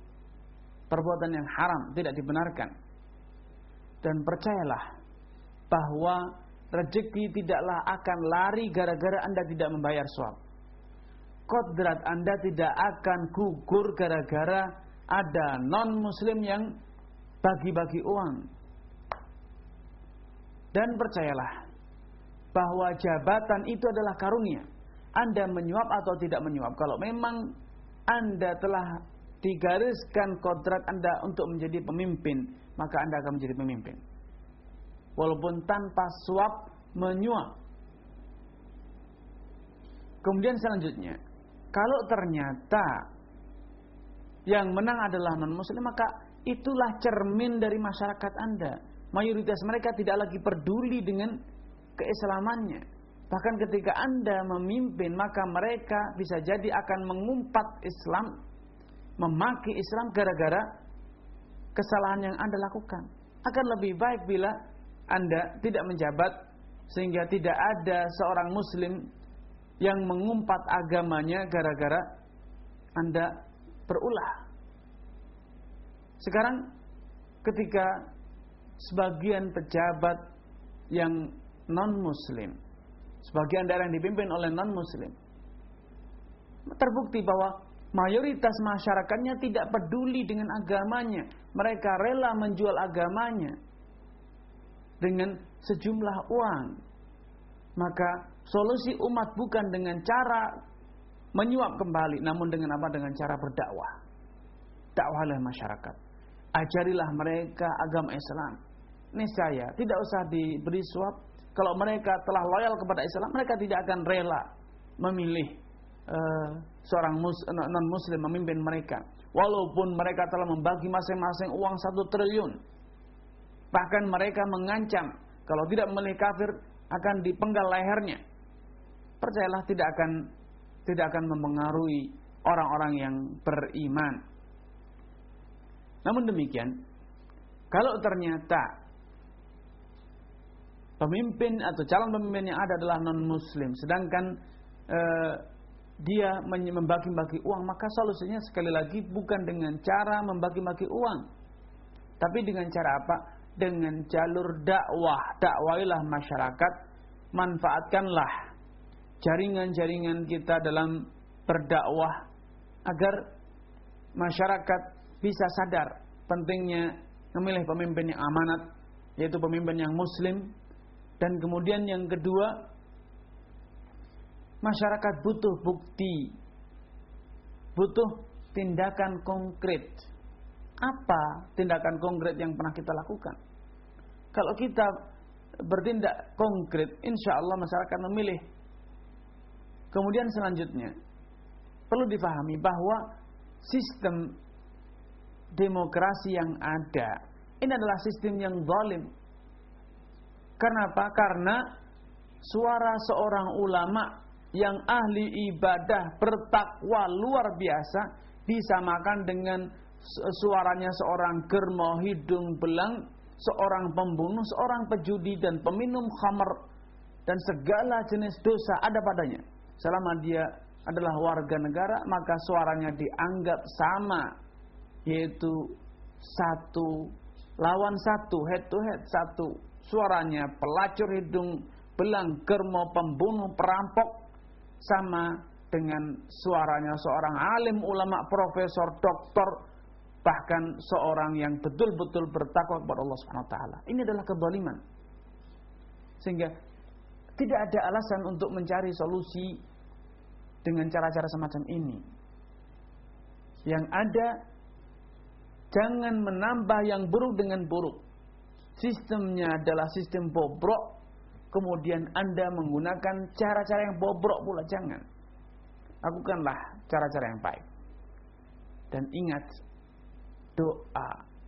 Perbuatan yang haram, tidak dibenarkan. Dan percayalah, bahwa rezeki tidaklah akan lari gara-gara Anda tidak membayar swab. Kodrat Anda tidak akan gugur gara-gara ada non-muslim yang bagi-bagi uang. Dan percayalah bahwa jabatan itu adalah karunia. Anda menyuap atau tidak menyuap, kalau memang Anda telah digariskan kodrat Anda untuk menjadi pemimpin, maka Anda akan menjadi pemimpin. Walaupun tanpa suap menyuap. Kemudian selanjutnya, kalau ternyata yang menang adalah non-muslim, maka itulah cermin dari masyarakat Anda. Mayoritas mereka tidak lagi peduli dengan keislamannya. Bahkan ketika Anda memimpin, maka mereka bisa jadi akan mengumpat Islam, memaki Islam gara-gara kesalahan yang Anda lakukan. Akan lebih baik bila Anda tidak menjabat, sehingga tidak ada seorang muslim yang mengumpat agamanya gara-gara Anda berulah. Sekarang ketika sebagian pejabat yang non-muslim, sebagian daerah yang dipimpin oleh non-muslim, terbukti bahwa mayoritas masyarakatnya tidak peduli dengan agamanya. Mereka rela menjual agamanya dengan sejumlah uang. Maka solusi umat bukan dengan cara menyuap kembali, namun dengan apa? Dengan cara berdakwah. Dakwahlah masyarakat. Ajarilah mereka agama Islam. Niscaya tidak usah diberi suap. Kalau mereka telah loyal kepada Islam, mereka tidak akan rela memilih uh, seorang mus- non-muslim memimpin mereka. Walaupun mereka telah membagi masing-masing uang satu triliun. Bahkan mereka mengancam kalau tidak memilih kafir akan dipenggal lehernya. Percayalah, tidak akan tidak akan mempengaruhi orang-orang yang beriman. Namun demikian, kalau ternyata pemimpin atau calon pemimpin yang ada adalah non-muslim, sedangkan eh, dia membagi-bagi uang, maka solusinya sekali lagi bukan dengan cara membagi-bagi uang, tapi dengan cara apa? Dengan jalur dakwah. Dakwahilah masyarakat, manfaatkanlah jaringan-jaringan kita dalam berdakwah agar masyarakat bisa sadar pentingnya memilih pemimpin yang amanat, yaitu pemimpin yang muslim. Dan kemudian yang kedua, masyarakat butuh bukti, butuh tindakan konkret. Apa tindakan konkret yang pernah kita lakukan? Kalau kita bertindak konkret, insya Allah masyarakat memilih. Kemudian selanjutnya, perlu difahami bahwa sistem demokrasi yang ada ini adalah sistem yang zalim. Karena apa? Karena suara seorang ulama yang ahli ibadah, bertakwa luar biasa disamakan dengan suaranya seorang germo hidung belang, seorang pembunuh, seorang pejudi dan peminum khamr dan segala jenis dosa ada padanya. Selama dia adalah warga negara, maka suaranya dianggap sama, yaitu satu lawan satu, head to head satu. Suaranya pelacur hidung belang, germo, pembunuh, perampok sama dengan suaranya seorang alim ulama, profesor, doktor, bahkan seorang yang betul-betul bertakwa kepada Allah Subhanahu wa taala. Ini adalah kezaliman. Sehingga tidak ada alasan untuk mencari solusi dengan cara-cara semacam ini. Yang ada, jangan menambah yang buruk dengan buruk. Sistemnya adalah sistem bobrok, kemudian Anda menggunakan cara-cara yang bobrok pula. Jangan. Lakukanlah cara-cara yang baik. Dan ingat, doa.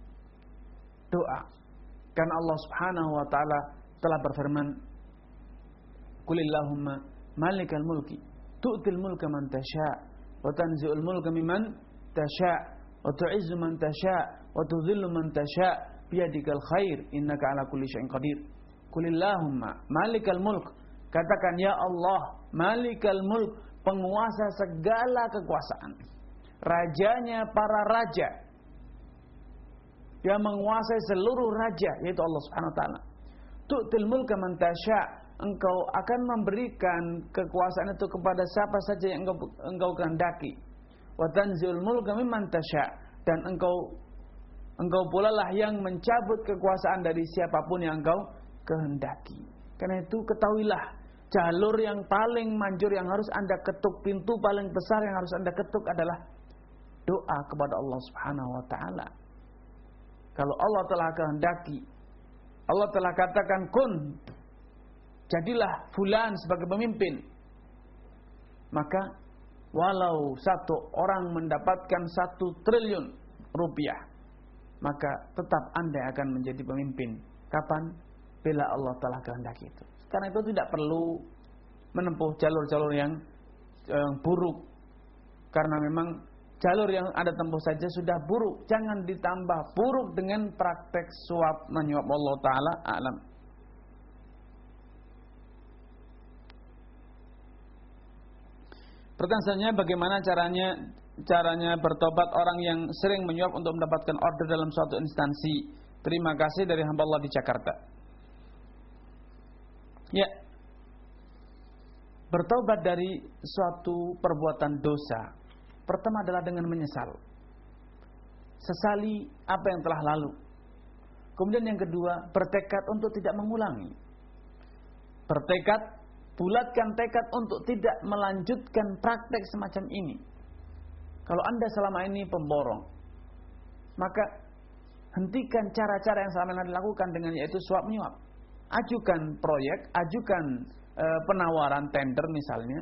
Doa. Karena Allah Subhanahu wa taala telah berfirman, "Qulillahumma malikal mulki, tu'til mulka man tasha' wa tanzi'ul mulka mimman tasha' wa tu'izzu man tasha' wa tudhillu man tasha' biyadikal khair innaka ala kulli syai'in qadir." Qulillahumma malikal mulk. Katakan, ya Allah, malikal mulk, penguasa segala kekuasaan. Rajanya para raja, yang menguasai seluruh raja, yaitu Allah Subhanahu wa taala. tu'til mulka man tasya', engkau akan memberikan kekuasaan itu kepada siapa saja yang engkau engkau kehendaki. Wa tanzi'ul mulka mimman tasya', dan engkau engkau pula lah yang mencabut kekuasaan dari siapapun yang engkau kehendaki. Karena itu ketahuilah, jalur yang paling manjur yang harus Anda ketuk, pintu paling besar yang harus Anda ketuk adalah doa kepada Allah Subhanahu wa taala. Kalau Allah telah kehendaki, Allah telah katakan kun, jadilah fulan sebagai pemimpin, maka walau satu orang mendapatkan satu triliun rupiah, maka tetap Anda akan menjadi pemimpin. Kapan? Bila Allah telah kehendaki itu. Karena itu tidak perlu menempuh jalur-jalur yang, yang buruk. Karena memang jalur yang Anda tempuh saja sudah buruk. Jangan ditambah buruk dengan praktek suap menyuap. Allah Ta'ala a'lam. Pertanyaannya, bagaimana caranya caranya bertobat orang yang sering menyuap untuk mendapatkan order dalam suatu instansi? Terima kasih, dari hamba Allah di Jakarta. Ya, bertobat dari suatu perbuatan dosa, pertama adalah dengan menyesal, sesali apa yang telah lalu. Kemudian yang kedua, bertekad untuk tidak mengulangi. Bertekad, bulatkan tekad untuk tidak melanjutkan praktek semacam ini. Kalau Anda selama ini pemborong, maka hentikan cara-cara yang selama ini dilakukan dengan yaitu suap menyuap. Ajukan proyek, ajukan e, penawaran tender misalnya,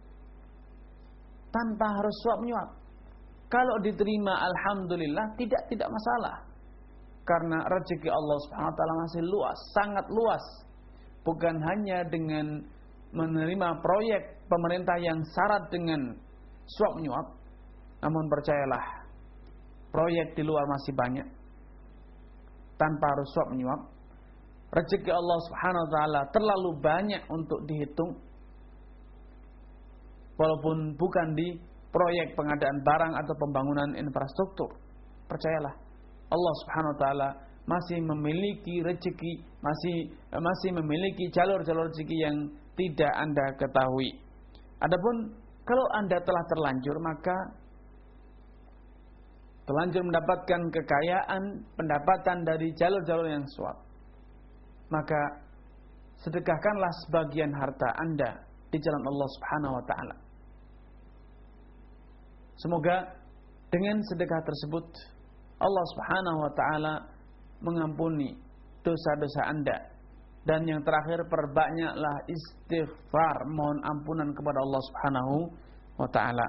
tanpa harus suap menyuap. Kalau diterima, alhamdulillah, tidak tidak masalah. Karena rezeki Allah Subhanahu wa taala masih luas, sangat luas. Bukan hanya dengan menerima proyek pemerintah yang syarat dengan suap menyuap, namun percayalah, proyek di luar masih banyak tanpa harus suap menyuap. Rezeki Allah Subhanahu wa taala terlalu banyak untuk dihitung, walaupun bukan di proyek pengadaan barang atau pembangunan infrastruktur. Percayalah, Allah Subhanahu wa taala masih memiliki rezeki, masih masih memiliki jalur-jalur rezeki yang tidak Anda ketahui. Adapun kalau Anda telah terlanjur, maka terlanjur mendapatkan kekayaan, pendapatan dari jalur-jalur yang suap, maka sedekahkanlah sebagian harta Anda di jalan Allah Subhanahu wa taala. Semoga dengan sedekah tersebut Allah Subhanahu wa taala mengampuni dosa-dosa Anda. Dan yang terakhir, perbanyaklah istighfar, mohon ampunan kepada Allah Subhanahu wa taala.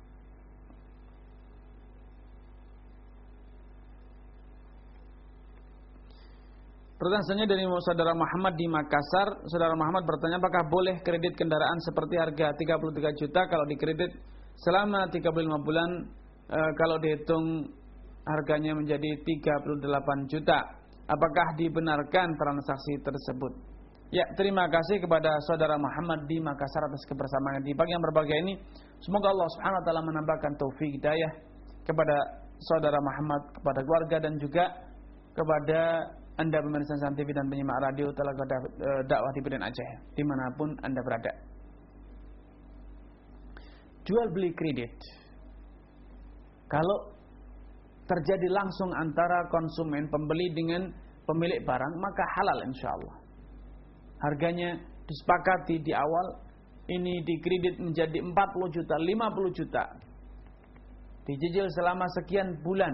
Pertanyaan selanjutnya dari saudara Muhammad di Makassar. Saudara Muhammad bertanya, apakah boleh kredit kendaraan seperti harga tiga puluh tiga juta kalau dikredit selama tiga puluh lima bulan, e, kalau dihitung harganya menjadi tiga puluh delapan juta. Apakah dibenarkan transaksi tersebut? Ya, terima kasih kepada saudara Muhammad di Makassar atas kebersamaan di pagi yang berbahagia ini. Semoga Allah Subhanahu wa taala menambahkan taufik hidayah kepada saudara Muhammad, kepada keluarga, dan juga kepada Anda pemirsa San T V dan penyimak radio Telaga Dakwah di Biden Aceh, dimanapun Anda berada. Jual beli kredit, kalau terjadi langsung antara konsumen pembeli dengan pemilik barang, maka halal insya Allah. Harganya disepakati di awal, ini dikredit menjadi empat puluh juta, lima puluh juta, dicicil selama sekian bulan,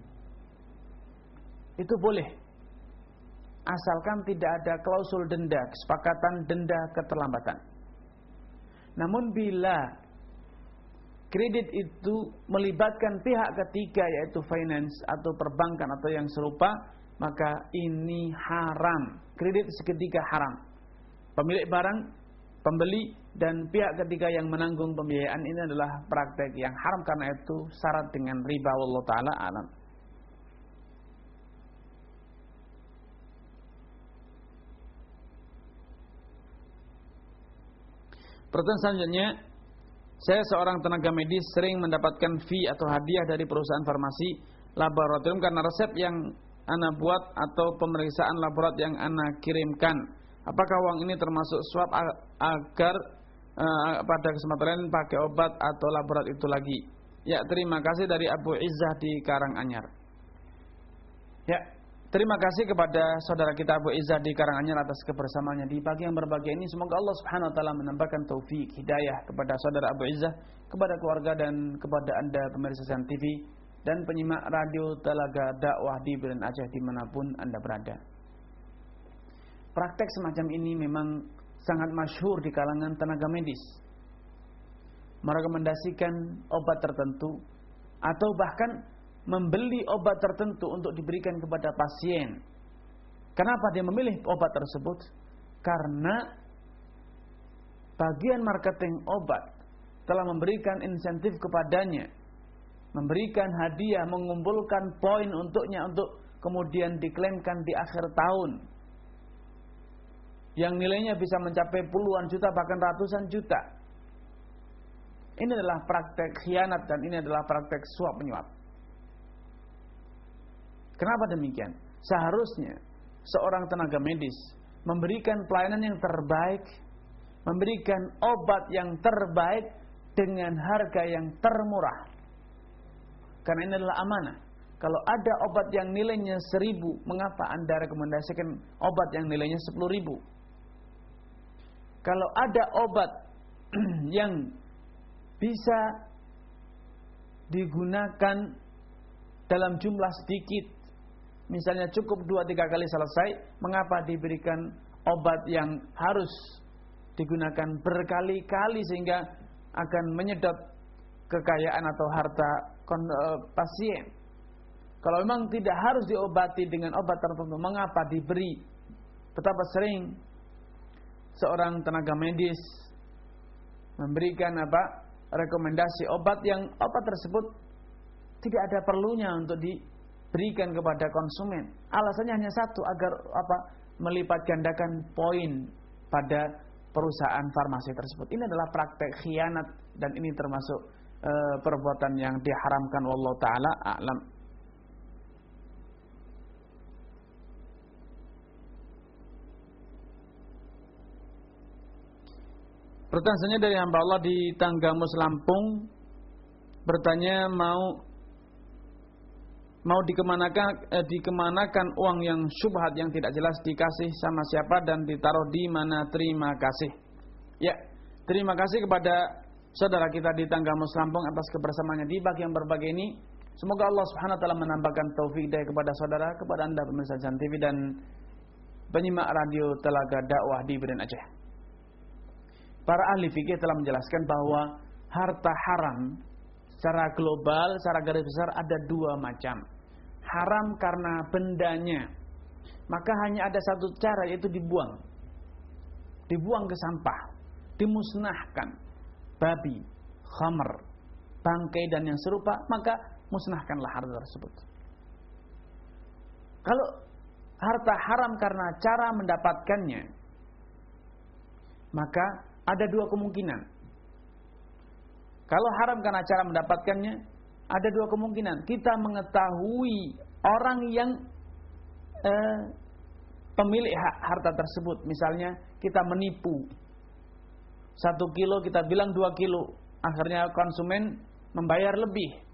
itu boleh, asalkan tidak ada klausul denda, kesepakatan denda keterlambatan. Namun bila kredit itu melibatkan pihak ketiga, yaitu finance atau perbankan atau yang serupa, maka ini haram. Kredit seketika haram. Pemilik barang, pembeli, dan pihak ketiga yang menanggung pembiayaan ini adalah praktek yang haram, karena itu syarat dengan riba. Wallahu ta'ala alam. Pertanyaan selanjutnya, saya seorang tenaga medis sering mendapatkan fee atau hadiah dari perusahaan farmasi laboratorium karena resep yang ana buat atau pemeriksaan laborat yang ana kirimkan. Apakah uang ini termasuk swab agar uh, pada kesempatan lain pakai obat atau laborat itu lagi? Ya, terima kasih dari Abu Izzah di Karanganyar. Ya, terima kasih kepada saudara kita Abu Izzah di Karanganyar atas kebersamaannya di pagi yang berbahagia ini. Semoga Allah Subhanahu wa taala menambahkan taufik hidayah kepada saudara Abu Izzah, kepada keluarga dan kepada Anda pemirsa San T V dan penyimak radio Telaga Dakwah di Biren Aceh dimanapun Anda berada. Praktek semacam ini memang sangat masyhur di kalangan tenaga medis. Merekomendasikan obat tertentu atau bahkan membeli obat tertentu untuk diberikan kepada pasien. Kenapa dia memilih obat tersebut? Karena bagian marketing obat telah memberikan insentif kepadanya, memberikan hadiah, mengumpulkan poin untuknya untuk kemudian diklaimkan di akhir tahun, yang nilainya bisa mencapai puluhan juta bahkan ratusan juta. Ini adalah praktek khianat dan ini adalah praktek suap menyuap. Kenapa demikian? Seharusnya seorang tenaga medis memberikan pelayanan yang terbaik, memberikan obat yang terbaik dengan harga yang termurah. Karena ini adalah amanah. Kalau ada obat yang nilainya seribu, mengapa Anda rekomendasikan obat yang nilainya sepuluh ribu? Kalau ada obat yang bisa digunakan dalam jumlah sedikit, misalnya cukup dua tiga kali selesai, mengapa diberikan obat yang harus digunakan berkali-kali sehingga akan menyedot kekayaan atau harta pasien? Kalau memang tidak harus diobati dengan obat tertentu, mengapa diberi? Betapa sering seorang tenaga medis memberikan apa rekomendasi obat yang obat tersebut tidak ada perlunya untuk diberikan kepada konsumen. Alasannya hanya satu, agar apa melipat gandakan poin pada perusahaan farmasi tersebut. Ini adalah praktek khianat dan ini termasuk e, perbuatan yang diharamkan. Wallahu taala a'lam. Pertanyaannya dari hamba Allah di Tanggamus Lampung, bertanya mau mau dikemanakan eh, dikemanakan uang yang syubhat yang tidak jelas, dikasih sama siapa dan ditaruh di mana? Terima kasih. Ya, terima kasih kepada saudara kita di Tanggamus Lampung atas kebersamaannya di pagi yang berbahagia ini. Semoga Allah Subhanahu wa taala menambahkan taufik hidayah kepada saudara, kepada Anda pemirsa Jan T V dan penyimak radio Telaga Dakwah di Biren Aceh. Para ahli fikih telah menjelaskan bahwa harta haram secara global, secara garis besar ada dua macam. Haram karena bendanya, maka hanya ada satu cara, yaitu dibuang. Dibuang ke sampah, dimusnahkan. Babi, khamr, bangkai dan yang serupa, maka musnahkanlah harta tersebut. Kalau harta haram karena cara mendapatkannya, maka ada dua kemungkinan. Kalau haram karena cara mendapatkannya, ada dua kemungkinan. Kita mengetahui orang yang eh, pemilik harta tersebut. Misalnya kita menipu. Satu kilo kita bilang dua kilo. Akhirnya konsumen membayar lebih.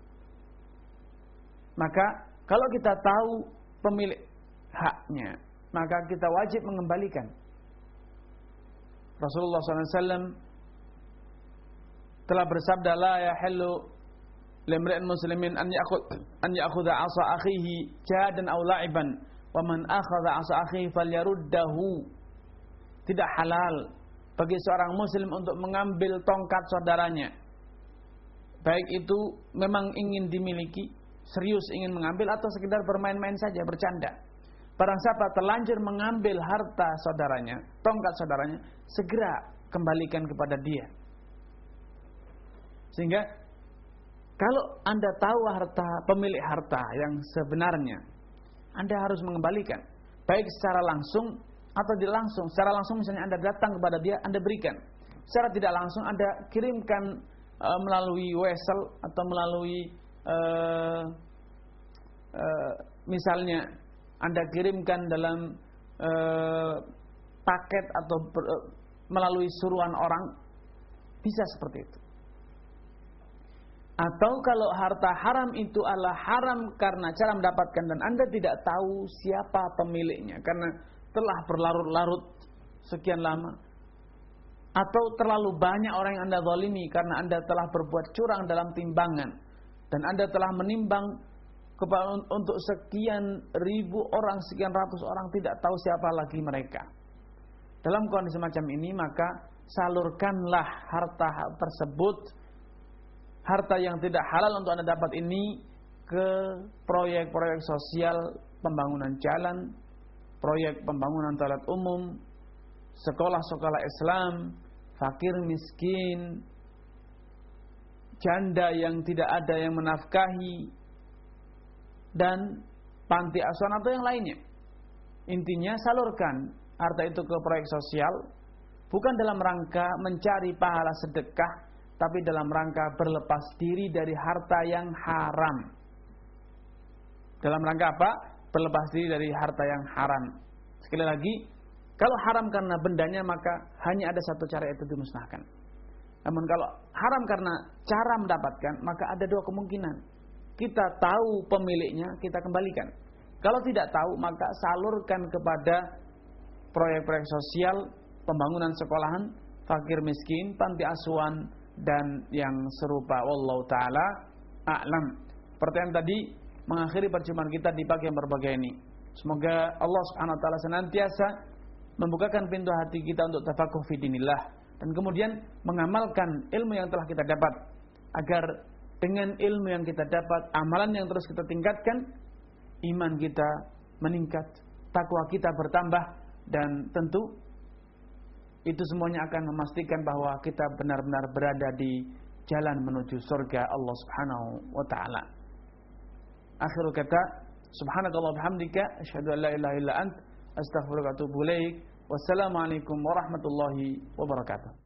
Maka kalau kita tahu pemilik haknya, maka kita wajib mengembalikan. Rasulullah shallallahu alaihi wasallam telah bersabda, la yahillu limri'in muslimin an ya'khudh an ya'khudha 'asa akhihi jahadan aw la'iban wa man akhadha 'asa akhihi falyaruddahu. Tidak halal bagi seorang muslim untuk mengambil tongkat saudaranya, baik itu memang ingin dimiliki, serius ingin mengambil, atau sekedar bermain-main saja, bercanda. Barang siapa terlanjur mengambil harta saudaranya, tongkat saudaranya, segera kembalikan kepada dia. Sehingga kalau Anda tahu harta, pemilik harta yang sebenarnya, Anda harus mengembalikan, baik secara langsung atau tidak langsung. Secara langsung misalnya Anda datang kepada dia, Anda berikan. Secara tidak langsung Anda kirimkan e, melalui wesel atau melalui e, e, misalnya Anda kirimkan dalam eh, paket atau ber, melalui suruhan orang, bisa seperti itu. Atau kalau harta haram itu adalah haram karena cara mendapatkan dan Anda tidak tahu siapa pemiliknya karena telah berlarut-larut sekian lama, atau terlalu banyak orang yang Anda zalimi karena Anda telah berbuat curang dalam timbangan dan Anda telah menimbang kepada untuk sekian ribu orang, sekian ratus orang, tidak tahu siapa lagi mereka. Dalam kondisi semacam ini maka salurkanlah harta tersebut, harta yang tidak halal untuk Anda dapat ini, ke proyek-proyek sosial, pembangunan jalan, proyek pembangunan toilet umum, sekolah-sekolah Islam, fakir miskin, janda yang tidak ada yang menafkahi, dan panti asuhan atau yang lainnya. Intinya salurkan harta itu ke proyek sosial, bukan dalam rangka mencari pahala sedekah, tapi dalam rangka berlepas diri dari harta yang haram. Dalam rangka apa? Berlepas diri dari harta yang haram. Sekali lagi, kalau haram karena bendanya maka hanya ada satu cara, yaitu dimusnahkan. Namun kalau haram karena cara mendapatkan, maka ada dua kemungkinan. Kita tahu pemiliknya, kita kembalikan. Kalau tidak tahu, maka salurkan kepada proyek-proyek sosial, pembangunan sekolahan, fakir miskin, panti asuhan, dan yang serupa. Wallahu ta'ala a'lam. Pertanyaan tadi mengakhiri perjumpaan kita di pagi yang berbahagia ini. Semoga Allah Subhanahu wa taala senantiasa membukakan pintu hati kita untuk tafakuh fi dinillah, dan kemudian mengamalkan ilmu yang telah kita dapat, agar dengan ilmu yang kita dapat, amalan yang terus kita tingkatkan, iman kita meningkat, takwa kita bertambah, dan tentu itu semuanya akan memastikan bahwa kita benar-benar berada di jalan menuju surga Allah Subhanahu wa taala. Akhirul kata, subhanakallah bihamdika, asyhadu an la ilaha illa ant, astaghfiruka wa atubu ilaik. Wassalamualaikum warahmatullahi wabarakatuh.